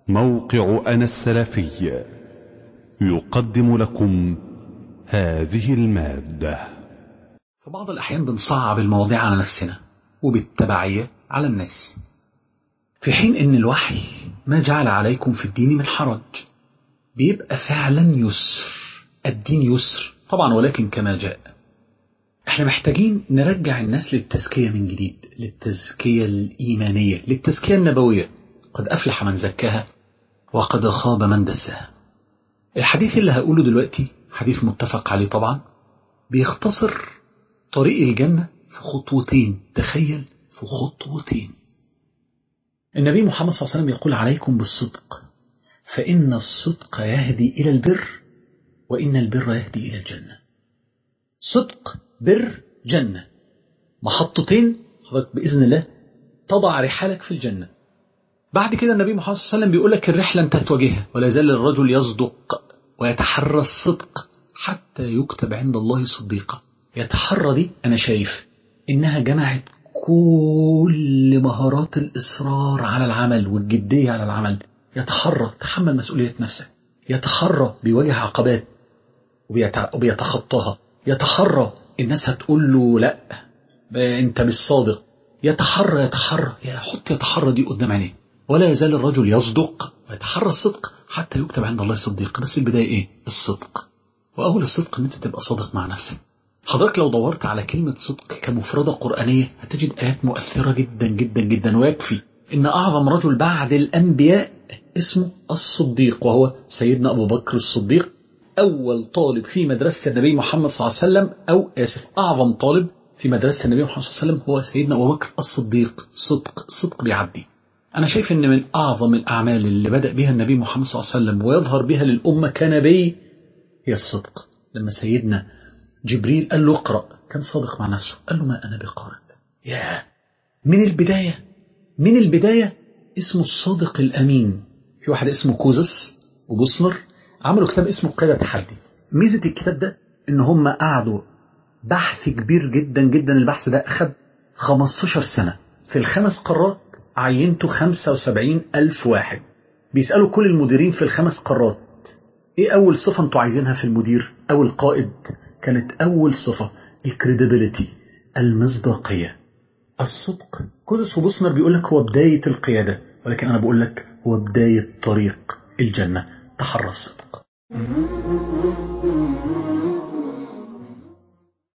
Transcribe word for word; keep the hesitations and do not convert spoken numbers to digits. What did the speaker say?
موقع أنا السلفي يقدم لكم هذه المادة. في بعض الأحيان بنصعب المواضيع على نفسنا وبالتبعية على الناس، في حين إن الوحي ما جعل عليكم في الدين من حرج، بيبقى فعلا يسر. الدين يسر طبعا، ولكن كما جاء. احنا محتاجين نرجع الناس للتزكية من جديد، للتزكية الإيمانية، للتزكية النبوية. قد أفلح من زكاها وقد خاب من دساها. الحديث اللي هقوله دلوقتي حديث متفق عليه طبعا، بيختصر طريق الجنة في خطوتين. تخيل، في خطوتين. النبي محمد صلى الله عليه وسلم يقول: عليكم بالصدق، فإن الصدق يهدي إلى البر، وإن البر يهدي إلى الجنة. صدق، بر، جنة، محطتين حضرتك بإذن الله تضع رحالك في الجنة. بعد كده النبي محمد صلى الله عليه وسلم بيقول لك الرحلة انت هتواجهها، ولا يزال الرجل يصدق ويتحرى الصدق حتى يكتب عند الله صديقا. يتحرى دي أنا شايف إنها جمعت كل مهارات الإصرار على العمل والجدية على العمل. يتحرى، تحمل مسؤولية نفسك. يتحرى، بيواجه عقبات وبيتخطاها. يتحرى، الناس هتقول له لا انت مش صادق. يتحرى يتحرى يحط يتحرى دي قدام عينيه. ولا يزال الرجل يصدق ويتحرى الصدق حتى يكتب عند الله صديق. بس البداية ايه؟ الصدق. واول الصدق ان انت تبقى صادق مع نفسك. حضرتك لو دورت على كلمة صدق كمفردة قرآنية هتجد آيات مؤثرة جدا جدا جدا، ويكفي ان اعظم رجل بعد الانبياء اسمه الصديق، وهو سيدنا ابو بكر الصديق، أول طالب في مدرسة النبي محمد صلى الله عليه وسلم، أو آسف أعظم طالب في مدرسة النبي محمد صلى الله عليه وسلم هو سيدنا أبو بكر الصديق. صدق، صدق بيعدي. أنا شايف إن من أعظم الأعمال اللي بدأ بها النبي محمد صلى الله عليه وسلم ويظهر بها للأمة كنبي هي الصدق. لما سيدنا جبريل قال له اقرأ كان صادق مع نفسه، قال له ما أنا بقارئ. يا من البداية، من البداية اسمه الصادق الأمين. في واحد اسمه كوزس وبوسنر عملوا كتاب اسمه قيادة تحدي. ميزة الكتاب ده ان هم قعدوا بحث كبير جدا جدا. البحث ده اخد خمستاشر سنة. في الخمس قارات عينتوا خمسة وسبعين ألف واحد، بيسألوا كل المديرين في الخمس قارات ايه اول صفة انتوا عايزينها في المدير او القائد. كانت اول صفة الكريديبيليتي، المصداقية، الصدق. كوزس وبوسنر بيقول لك هو بداية القيادة، ولكن انا بقول لك هو بداية طريق الجنة. تحرى الصدق.